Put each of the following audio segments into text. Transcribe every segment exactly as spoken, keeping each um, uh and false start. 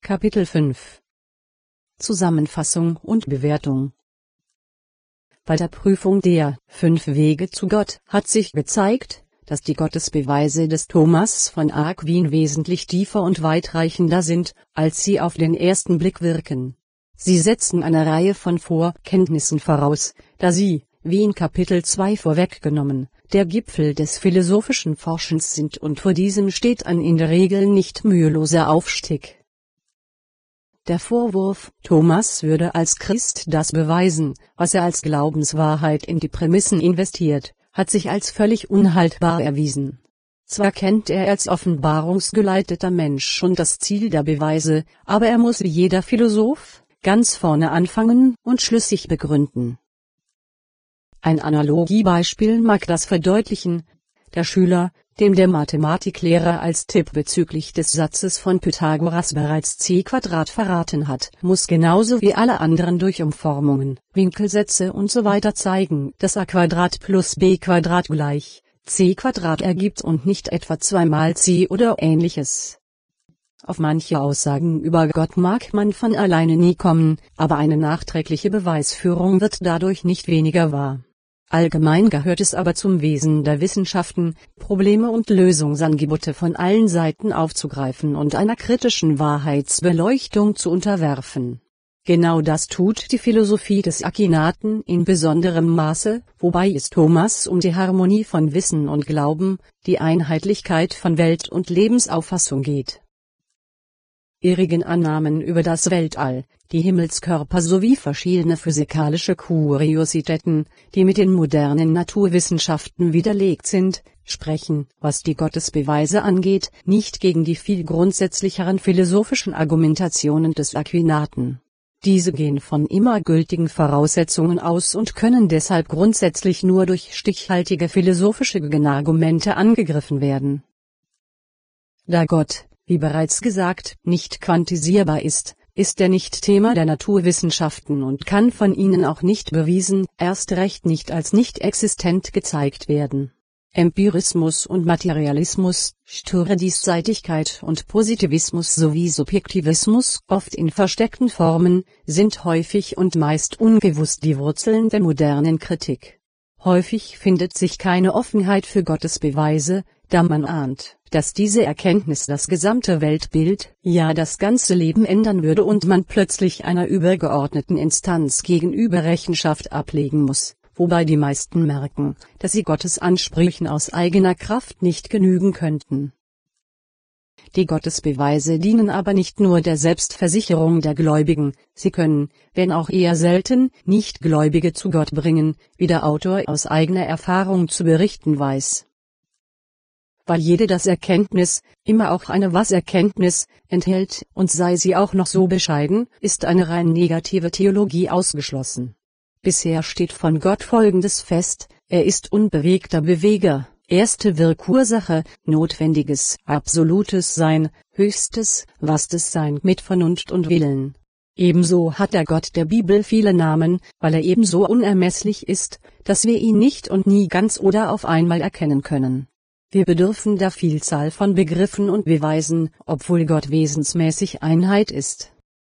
Kapitel fünf Zusammenfassung und Bewertung. Bei der Prüfung der fünf Wege zu Gott hat sich gezeigt, dass die Gottesbeweise des Thomas von Aquin wesentlich tiefer und weitreichender sind, als sie auf den ersten Blick wirken. Sie setzen eine Reihe von Vorkenntnissen voraus, da sie, wie in Kapitel zwei vorweggenommen, der Gipfel des philosophischen Forschens sind, und vor diesem steht ein in der Regel nicht müheloser Aufstieg. Der Vorwurf, Thomas würde als Christ das beweisen, was er als Glaubenswahrheit in die Prämissen investiert, hat sich als völlig unhaltbar erwiesen. Zwar kennt er als offenbarungsgeleiteter Mensch schon das Ziel der Beweise, aber er muss wie jeder Philosoph ganz vorne anfangen und schlüssig begründen. Ein Analogiebeispiel mag das verdeutlichen: Der Schüler, dem der Mathematiklehrer als Tipp bezüglich des Satzes von Pythagoras bereits c Quadrat verraten hat, muss genauso wie alle anderen durch Umformungen, Winkelsätze usw. zeigen, dass a Quadrat plus b Quadrat gleich c Quadrat ergibt und nicht etwa zwei mal c oder ähnliches. Auf manche Aussagen über Gott mag man von alleine nie kommen, aber eine nachträgliche Beweisführung wird dadurch nicht weniger wahr. Allgemein gehört es aber zum Wesen der Wissenschaften, Probleme und Lösungsangebote von allen Seiten aufzugreifen und einer kritischen Wahrheitsbeleuchtung zu unterwerfen. Genau das tut die Philosophie des Akinaten in besonderem Maße, wobei es Thomas um die Harmonie von Wissen und Glauben, die Einheitlichkeit von Welt- und Lebensauffassung geht. Irrigen Annahmen über das Weltall, die Himmelskörper sowie verschiedene physikalische Kuriositäten, die mit den modernen Naturwissenschaften widerlegt sind, sprechen, was die Gottesbeweise angeht, nicht gegen die viel grundsätzlicheren philosophischen Argumentationen des Akinaten. Diese gehen von immer gültigen Voraussetzungen aus und können deshalb grundsätzlich nur durch stichhaltige philosophische Gegenargumente angegriffen werden. Da Gott, wie bereits gesagt, nicht quantisierbar ist, ist er nicht Thema der Naturwissenschaften und kann von ihnen auch nicht bewiesen, erst recht nicht als nicht existent gezeigt werden. Empirismus und Materialismus, sture Diesseitigkeit und Positivismus sowie Subjektivismus, oft in versteckten Formen, sind häufig und meist ungewusst die Wurzeln der modernen Kritik. Häufig findet sich keine Offenheit für Gottesbeweise, da man ahnt, dass diese Erkenntnis das gesamte Weltbild, ja das ganze Leben ändern würde und man plötzlich einer übergeordneten Instanz gegenüber Rechenschaft ablegen muss, wobei die meisten merken, dass sie Gottes Ansprüchen aus eigener Kraft nicht genügen könnten. Die Gottesbeweise dienen aber nicht nur der Selbstversicherung der Gläubigen, sie können, wenn auch eher selten, Nichtgläubige zu Gott bringen, wie der Autor aus eigener Erfahrung zu berichten weiß. Weil jede das Erkenntnis, immer auch eine Was-Erkenntnis, enthält, und sei sie auch noch so bescheiden, ist eine rein negative Theologie ausgeschlossen. Bisher steht von Gott Folgendes fest: Er ist unbewegter Beweger, erste Wirkursache, notwendiges, absolutes Sein, höchstes, vastes Sein mit Vernunft und Willen. Ebenso hat der Gott der Bibel viele Namen, weil er ebenso unermesslich ist, dass wir ihn nicht und nie ganz oder auf einmal erkennen können. Wir bedürfen der Vielzahl von Begriffen und Beweisen, obwohl Gott wesensmäßig Einheit ist.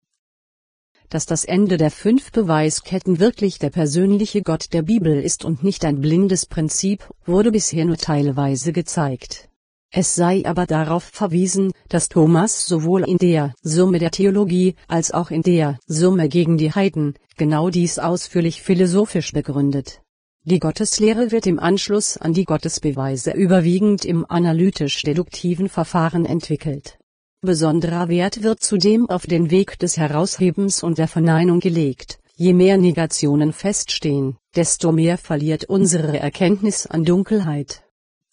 Dass das Ende der fünf Beweisketten wirklich der persönliche Gott der Bibel ist und nicht ein blindes Prinzip, wurde bisher nur teilweise gezeigt. Es sei aber darauf verwiesen, dass Thomas sowohl in der Summe der Theologie als auch in der Summe gegen die Heiden genau dies ausführlich philosophisch begründet. Die Gotteslehre wird im Anschluss an die Gottesbeweise überwiegend im analytisch-deduktiven Verfahren entwickelt. Besonderer Wert wird zudem auf den Weg des Heraushebens und der Verneinung gelegt. Je mehr Negationen feststehen, desto mehr verliert unsere Erkenntnis an Dunkelheit.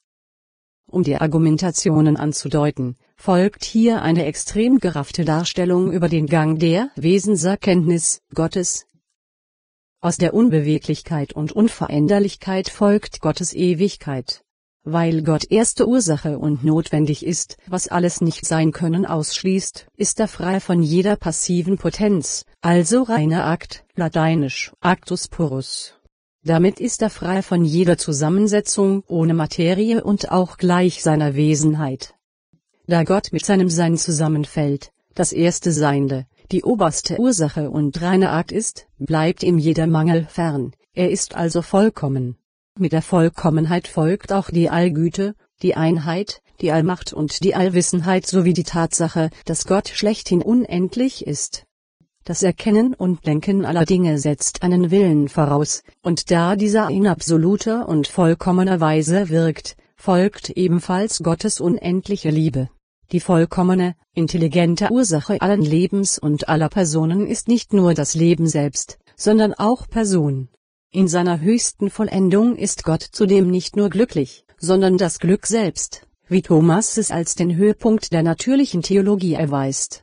Um die Argumentationen anzudeuten, folgt hier eine extrem geraffte Darstellung über den Gang der Wesenserkenntnis Gottes. Aus der Unbeweglichkeit und Unveränderlichkeit folgt Gottes Ewigkeit. Weil Gott erste Ursache und notwendig ist, was alles Nicht-Sein-Können ausschließt, ist er frei von jeder passiven Potenz, also reiner Akt, lateinisch actus purus. Damit ist er frei von jeder Zusammensetzung ohne Materie und auch gleich seiner Wesenheit. Da Gott mit seinem Sein zusammenfällt, das erste Seiende, die oberste Ursache und reine Art ist, bleibt ihm jeder Mangel fern, er ist also vollkommen. Mit der Vollkommenheit folgt auch die Allgüte, die Einheit, die Allmacht und die Allwissenheit sowie die Tatsache, dass Gott schlechthin unendlich ist. Das Erkennen und Denken aller Dinge setzt einen Willen voraus, und da dieser in absoluter und vollkommener Weise wirkt, folgt ebenfalls Gottes unendliche Liebe. Die vollkommene, intelligente Ursache allen Lebens und aller Personen ist nicht nur das Leben selbst, sondern auch Person. In seiner höchsten Vollendung ist Gott zudem nicht nur glücklich, sondern das Glück selbst, wie Thomas es als den Höhepunkt der natürlichen Theologie erweist.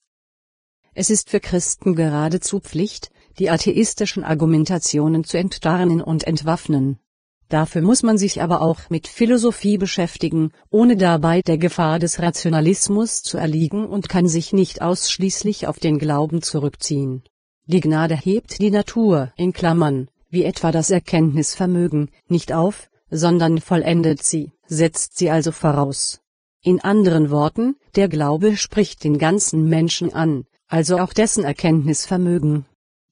Es ist für Christen geradezu Pflicht, die atheistischen Argumentationen zu enttarnen und entwaffnen. Dafür muss man sich aber auch mit Philosophie beschäftigen, ohne dabei der Gefahr des Rationalismus zu erliegen, und kann sich nicht ausschließlich auf den Glauben zurückziehen. Die Gnade hebt die Natur in Klammern, wie etwa das Erkenntnisvermögen, nicht auf, sondern vollendet sie, setzt sie also voraus. In anderen Worten, der Glaube spricht den ganzen Menschen an, also auch dessen Erkenntnisvermögen.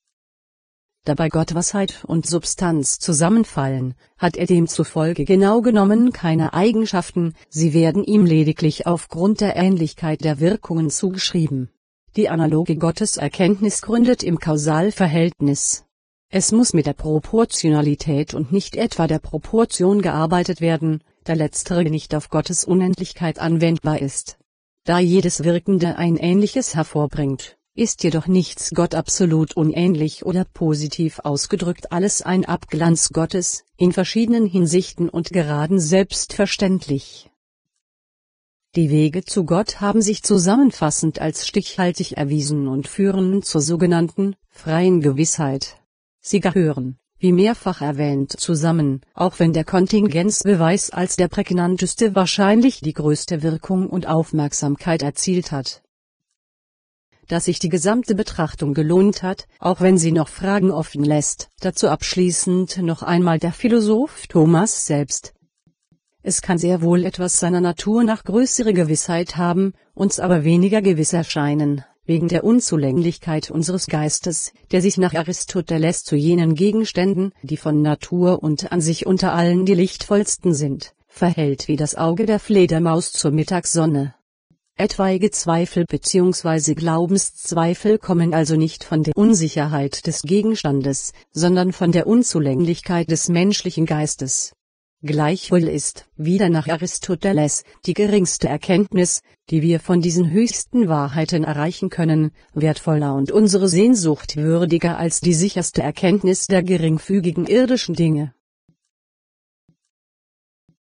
Da bei Gott Weisheit und Substanz zusammenfallen, hat er demzufolge genau genommen keine Eigenschaften, sie werden ihm lediglich aufgrund der Ähnlichkeit der Wirkungen zugeschrieben. Die analoge Gotteserkenntnis gründet im Kausalverhältnis. Es muss mit der Proportionalität und nicht etwa der Proportion gearbeitet werden, da letztere nicht auf Gottes Unendlichkeit anwendbar ist. Da jedes Wirkende ein Ähnliches hervorbringt, ist jedoch nichts Gott absolut unähnlich oder positiv ausgedrückt alles ein Abglanz Gottes, in verschiedenen Hinsichten und geraden selbstverständlich. Die Wege zu Gott haben sich zusammenfassend als stichhaltig erwiesen und führen zur sogenannten freien Gewissheit. Sie gehören, wie mehrfach erwähnt, zusammen, auch wenn der Kontingenzbeweis als der prägnanteste wahrscheinlich die größte Wirkung und Aufmerksamkeit erzielt hat. Dass sich die gesamte Betrachtung gelohnt hat, auch wenn sie noch Fragen offen lässt, dazu abschließend noch einmal der Philosoph Thomas selbst. Es kann sehr wohl etwas seiner Natur nach größere Gewissheit haben, uns aber weniger gewiss erscheinen, wegen der Unzulänglichkeit unseres Geistes, der sich nach Aristoteles zu jenen Gegenständen, die von Natur und an sich unter allen die lichtvollsten sind, verhält wie das Auge der Fledermaus zur Mittagssonne. Etwaige Zweifel bzw. Glaubenszweifel kommen also nicht von der Unsicherheit des Gegenstandes, sondern von der Unzulänglichkeit des menschlichen Geistes. Gleichwohl ist, wieder nach Aristoteles, die geringste Erkenntnis, die wir von diesen höchsten Wahrheiten erreichen können, wertvoller und unsere Sehnsucht würdiger als die sicherste Erkenntnis der geringfügigen irdischen Dinge.